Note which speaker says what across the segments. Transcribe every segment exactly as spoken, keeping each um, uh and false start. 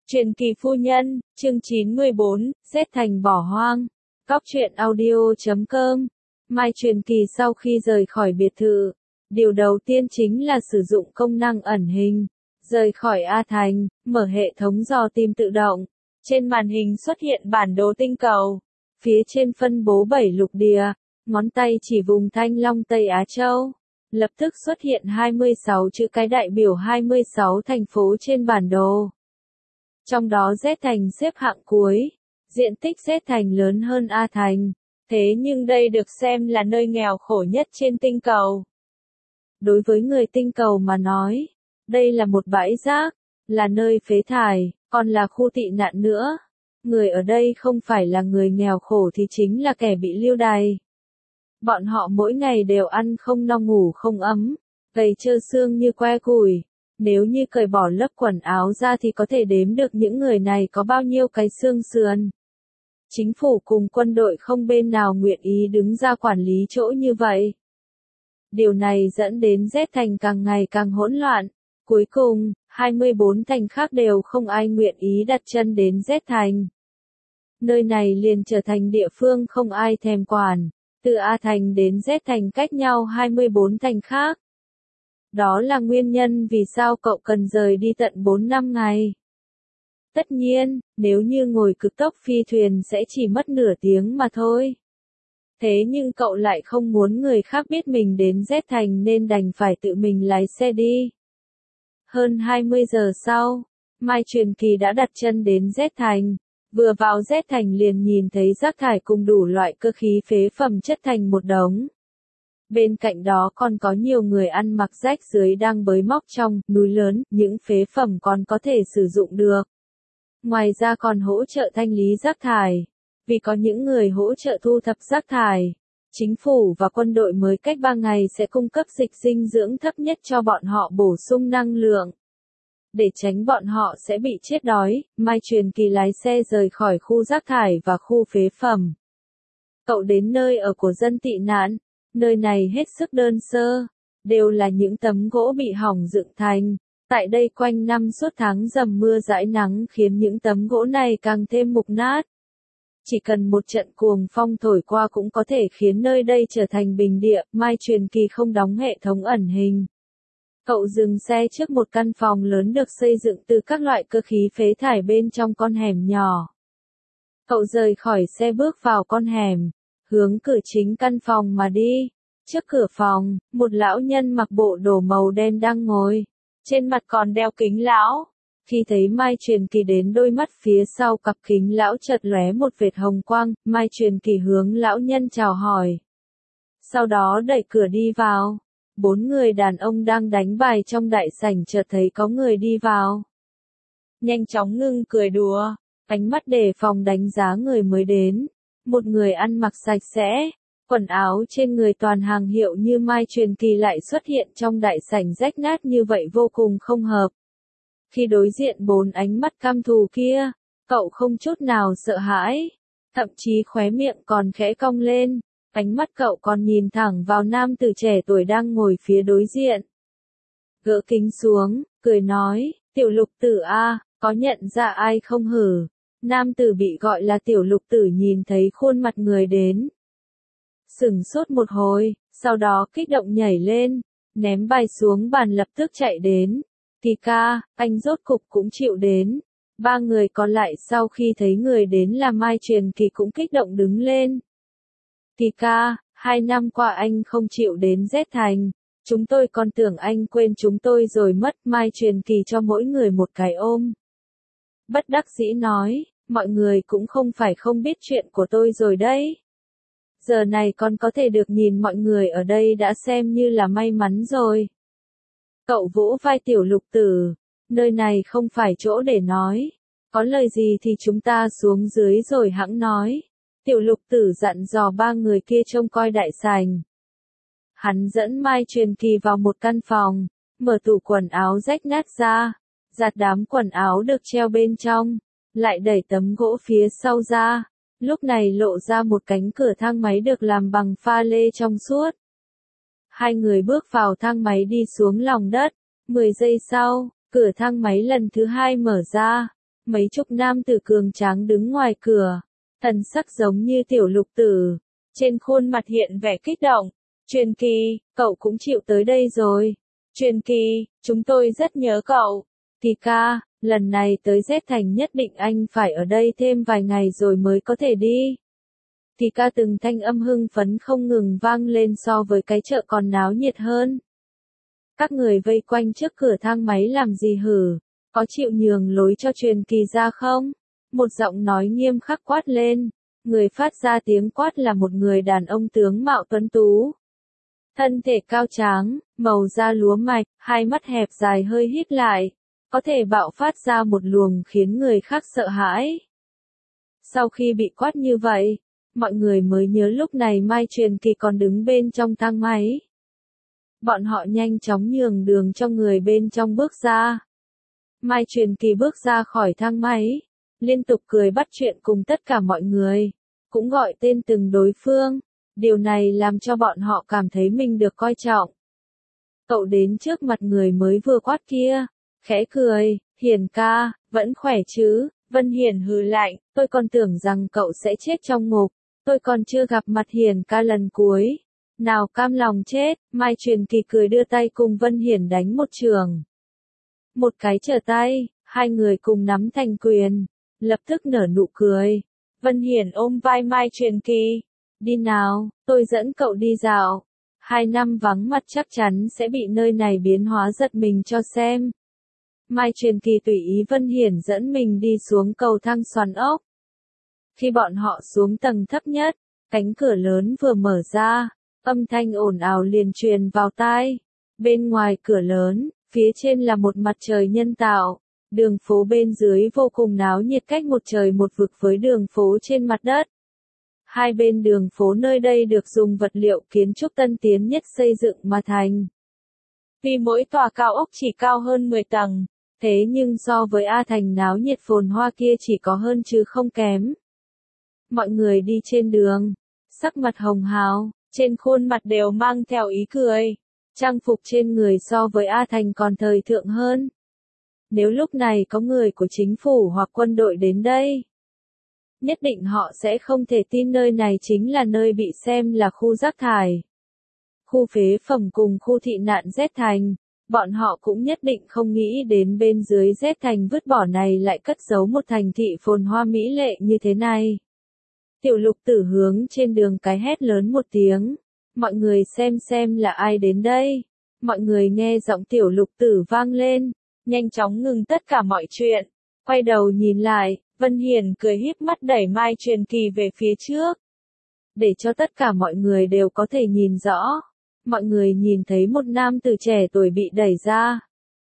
Speaker 1: Truyền kỳ phu nhân, chương chín mươi bốn, Rét Thành bỏ hoang. Góc truyện audio chấm com. Mai Truyền Kỳ sau khi rời khỏi biệt thự, điều đầu tiên chính là sử dụng công năng ẩn hình. Rời khỏi A Thành, mở hệ thống dò tìm tự động. Trên màn hình xuất hiện bản đồ tinh cầu. Phía trên phân bố bảy lục địa, ngón tay chỉ vùng Thanh Long Tây Á Châu. Lập tức xuất hiện hai mươi sáu chữ cái đại biểu hai mươi sáu thành phố trên bản đồ. Trong đó Z Thành xếp hạng cuối, diện tích Z Thành lớn hơn A Thành, thế nhưng đây được xem là nơi nghèo khổ nhất trên tinh cầu. Đối với người tinh cầu mà nói, đây là một bãi rác, là nơi phế thải, còn là khu tị nạn nữa. Người ở đây không phải là người nghèo khổ thì chính là kẻ bị lưu đày. Bọn họ mỗi ngày đều ăn không no ngủ không ấm, gầy trơ xương như que củi. Nếu như cởi bỏ lớp quần áo ra thì có thể đếm được những người này có bao nhiêu cái xương sườn. Chính phủ cùng quân đội không bên nào nguyện ý đứng ra quản lý chỗ như vậy. Điều này dẫn đến Z Thành càng ngày càng hỗn loạn. Cuối cùng, hai mươi bốn thành khác đều không ai nguyện ý đặt chân đến Z Thành. Nơi này liền trở thành địa phương không ai thèm quản. Từ A Thành đến Z Thành cách nhau hai mươi bốn thành khác. Đó là nguyên nhân vì sao cậu cần rời đi tận bốn năm ngày. Tất nhiên, nếu như ngồi cực tốc phi thuyền sẽ chỉ mất nửa tiếng mà thôi. Thế nhưng cậu lại không muốn người khác biết mình đến Z Thành nên đành phải tự mình lái xe đi. Hơn hai mươi giờ sau, Mai Truyền Kỳ đã đặt chân đến Z Thành. Vừa vào Z Thành liền nhìn thấy rác thải cùng đủ loại cơ khí phế phẩm chất thành một đống. Bên cạnh đó còn có nhiều người ăn mặc rách rưới đang bới móc trong núi lớn, những phế phẩm còn có thể sử dụng được. Ngoài ra còn hỗ trợ thanh lý rác thải. Vì có những người hỗ trợ thu thập rác thải, chính phủ và quân đội mới cách ba ngày sẽ cung cấp dịch dinh dưỡng thấp nhất cho bọn họ bổ sung năng lượng. Để tránh bọn họ sẽ bị chết đói, Mai Truyền Kỳ lái xe rời khỏi khu rác thải và khu phế phẩm. Cậu đến nơi ở của dân tị nạn. Nơi này hết sức đơn sơ, đều là những tấm gỗ bị hỏng dựng thành. Tại đây quanh năm suốt tháng dầm mưa dãi nắng khiến những tấm gỗ này càng thêm mục nát. Chỉ cần một trận cuồng phong thổi qua cũng có thể khiến nơi đây trở thành bình địa. Mai Truyền Kỳ không đóng hệ thống ẩn hình. Cậu dừng xe trước một căn phòng lớn được xây dựng từ các loại cơ khí phế thải bên trong con hẻm nhỏ. Cậu rời khỏi xe bước vào con hẻm, hướng cửa chính căn phòng mà đi. Trước cửa phòng, một lão nhân mặc bộ đồ màu đen đang ngồi, trên mặt còn đeo kính lão. Khi thấy Mai Truyền Kỳ đến, đôi mắt phía sau cặp kính lão chợt lóe một vệt hồng quang. Mai Truyền Kỳ hướng lão nhân chào hỏi, sau đó đẩy cửa đi vào. Bốn người đàn ông đang đánh bài trong đại sảnh chợt thấy có người đi vào, nhanh chóng ngưng cười đùa, ánh mắt đề phòng đánh giá người mới đến. Một người ăn mặc sạch sẽ, quần áo trên người toàn hàng hiệu như Mai Truyền Kỳ lại xuất hiện trong đại sảnh rách nát như vậy vô cùng không hợp. Khi đối diện bốn ánh mắt căm thù kia, cậu không chút nào sợ hãi, thậm chí khóe miệng còn khẽ cong lên, ánh mắt cậu còn nhìn thẳng vào nam tử trẻ tuổi đang ngồi phía đối diện. Gỡ kính xuống, cười nói, Tiểu Lục Tử a, có nhận ra ai không hử? Nam tử bị gọi là Tiểu Lục Tử nhìn thấy khuôn mặt người đến, sửng sốt một hồi, sau đó kích động nhảy lên, ném bài xuống bàn lập tức chạy đến. Kỳ ca, anh rốt cục cũng chịu đến. Ba người còn lại sau khi thấy người đến là Mai Truyền Kỳ cũng kích động đứng lên. Kỳ ca, hai năm qua anh không chịu đến Z Thành, chúng tôi còn tưởng anh quên chúng tôi rồi mất. Mai Truyền Kỳ cho mỗi người một cái ôm. Bất đắc dĩ nói, mọi người cũng không phải không biết chuyện của tôi rồi đấy. Giờ này còn có thể được nhìn mọi người ở đây đã xem như là may mắn rồi. Cậu vỗ vai Tiểu Lục Tử, nơi này không phải chỗ để nói. Có lời gì thì chúng ta xuống dưới rồi hẵng nói. Tiểu Lục Tử dặn dò ba người kia trông coi đại sảnh. Hắn dẫn Mai Truyền Kỳ vào một căn phòng, mở tủ quần áo rách nát ra, giặt đám quần áo được treo bên trong, lại đẩy tấm gỗ phía sau ra. Lúc này lộ ra một cánh cửa thang máy được làm bằng pha lê trong suốt. Hai người bước vào thang máy đi xuống lòng đất. Mười giây sau, cửa thang máy lần thứ hai mở ra. Mấy chục nam tử cường tráng đứng ngoài cửa, thần sắc giống như tiểu lục tử, trên khuôn mặt hiện vẻ kích động. Truyền Kỳ, cậu cũng chịu tới đây rồi. Truyền Kỳ, chúng tôi rất nhớ cậu. Kỳ ca, lần này tới Z Thành nhất định anh phải ở đây thêm vài ngày rồi mới có thể đi. Kỳ ca từng thanh âm hưng phấn không ngừng vang lên so với cái chợ còn náo nhiệt hơn. Các người vây quanh trước cửa thang máy làm gì hử? Có chịu nhường lối cho Truyền Kỳ ra không? Một giọng nói nghiêm khắc quát lên. Người phát ra tiếng quát là một người đàn ông tướng mạo tuấn tú. Thân thể cao tráng, màu da lúa mạch, hai mắt hẹp dài hơi híp lại, có thể bạo phát ra một luồng khiến người khác sợ hãi. Sau khi bị quát như vậy, mọi người mới nhớ lúc này Mai Truyền Kỳ còn đứng bên trong thang máy. Bọn họ nhanh chóng nhường đường cho người bên trong bước ra. Mai Truyền Kỳ bước ra khỏi thang máy, liên tục cười bắt chuyện cùng tất cả mọi người, cũng gọi tên từng đối phương. Điều này làm cho bọn họ cảm thấy mình được coi trọng. Cậu đến trước mặt người mới vừa quát kia, khẽ cười, Hiền ca, vẫn khỏe chứ? Vân Hiền hừ lạnh, tôi còn tưởng rằng cậu sẽ chết trong ngục, tôi còn chưa gặp mặt Hiền ca lần cuối. Nào cam lòng chết, Mai Truyền Kỳ cười đưa tay cùng Vân Hiền đánh một trường. Một cái trở tay, hai người cùng nắm thành quyền, lập tức nở nụ cười. Vân Hiền ôm vai Mai Truyền Kỳ. Đi nào, tôi dẫn cậu đi dạo. Hai năm vắng mặt chắc chắn sẽ bị nơi này biến hóa giật mình cho xem. Mai Truyền Kỳ tùy ý Vân Hiển dẫn mình đi xuống cầu thang xoắn ốc. Khi bọn họ xuống tầng thấp nhất, cánh cửa lớn vừa mở ra, âm thanh ồn ào liền truyền vào tai. Bên ngoài cửa lớn, phía trên là một mặt trời nhân tạo. Đường phố bên dưới vô cùng náo nhiệt cách một trời một vực với đường phố trên mặt đất. Hai bên đường phố nơi đây được dùng vật liệu kiến trúc tân tiến nhất xây dựng mà thành. Vì mỗi tòa cao ốc chỉ cao hơn mười tầng, thế nhưng so với A Thành náo nhiệt phồn hoa kia chỉ có hơn chứ không kém. Mọi người đi trên đường, sắc mặt hồng hào, trên khuôn mặt đều mang theo ý cười. Trang phục trên người so với A Thành còn thời thượng hơn. Nếu lúc này có người của chính phủ hoặc quân đội đến đây, nhất định họ sẽ không thể tin nơi này chính là nơi bị xem là khu rác thải. Khu phế phẩm cùng khu thị nạn Z Thành, bọn họ cũng nhất định không nghĩ đến bên dưới Z Thành vứt bỏ này lại cất giấu một thành thị phồn hoa mỹ lệ như thế này. Tiểu Lục Tử hướng trên đường cái hét lớn một tiếng, mọi người xem xem là ai đến đây. Mọi người nghe giọng Tiểu Lục Tử vang lên, nhanh chóng ngừng tất cả mọi chuyện, quay đầu nhìn lại. Vân Hiền cười híp mắt đẩy Mai Truyền Kỳ về phía trước. Để cho tất cả mọi người đều có thể nhìn rõ. Mọi người nhìn thấy một nam tử trẻ tuổi bị đẩy ra.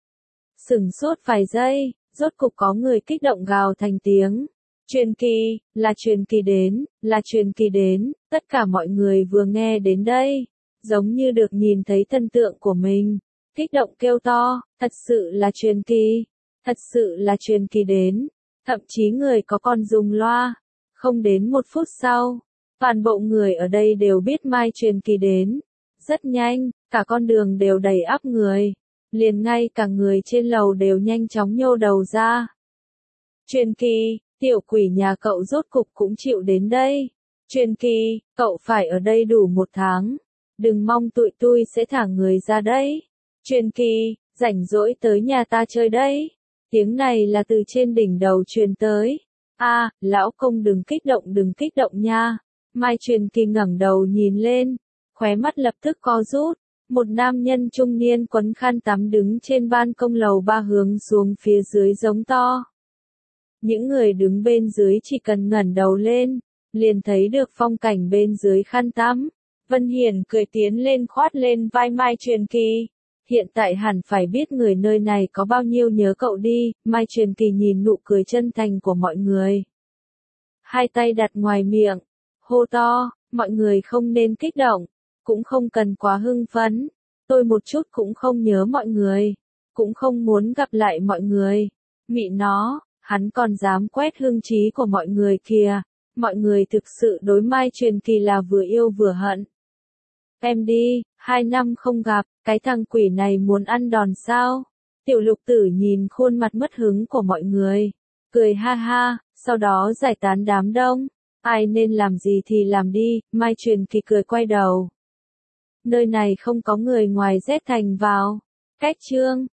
Speaker 1: Sửng sốt vài giây, rốt cục có người kích động gào thành tiếng. Truyền Kỳ, là Truyền Kỳ đến, là Truyền Kỳ đến, tất cả mọi người vừa nghe đến đây, giống như được nhìn thấy thần tượng của mình. Kích động kêu to, thật sự là Truyền Kỳ, thật sự là Truyền Kỳ đến. Thậm chí người có còn dùng loa. Không đến một phút sau, toàn bộ người ở đây đều biết Mai Truyền Kỳ đến. Rất nhanh, cả con đường đều đầy ắp người. Liền ngay cả người trên lầu đều nhanh chóng nhô đầu ra. Truyền Kỳ, tiểu quỷ nhà cậu rốt cục cũng chịu đến đây. Truyền Kỳ, cậu phải ở đây đủ một tháng. Đừng mong tụi tôi sẽ thả người ra đấy. Truyền Kỳ, rảnh rỗi tới nhà ta chơi đấy. Tiếng này là từ trên đỉnh đầu truyền tới. A, à, lão công đừng kích động đừng kích động nha. Mai Truyền Kỳ ngẩng đầu nhìn lên, khóe mắt lập tức co rút. Một nam nhân trung niên quấn khăn tắm đứng trên ban công lầu ba hướng xuống phía dưới giống to. Những người đứng bên dưới chỉ cần ngẩng đầu lên, liền thấy được phong cảnh bên dưới khăn tắm. Vân Hiền cười tiến lên khoát lên vai Mai Truyền Kỳ. Hiện tại hẳn phải biết người nơi này có bao nhiêu nhớ cậu đi. Mai Truyền Kỳ nhìn nụ cười chân thành của mọi người. Hai tay đặt ngoài miệng, hô to, mọi người không nên kích động, cũng không cần quá hưng phấn. Tôi một chút cũng không nhớ mọi người, cũng không muốn gặp lại mọi người. Mị nó, hắn còn dám quét hương trí của mọi người kìa. Mọi người thực sự đối Mai Truyền Kỳ là vừa yêu vừa hận. Em đi, hai năm không gặp, cái thằng quỷ này muốn ăn đòn sao? Tiểu Lục Tử nhìn khuôn mặt mất hứng của mọi người, cười ha ha, sau đó giải tán đám đông. Ai nên làm gì thì làm đi, Mai Truyền Kỳ cười quay đầu. Nơi này không có người ngoài Z Thành vào. Cách chương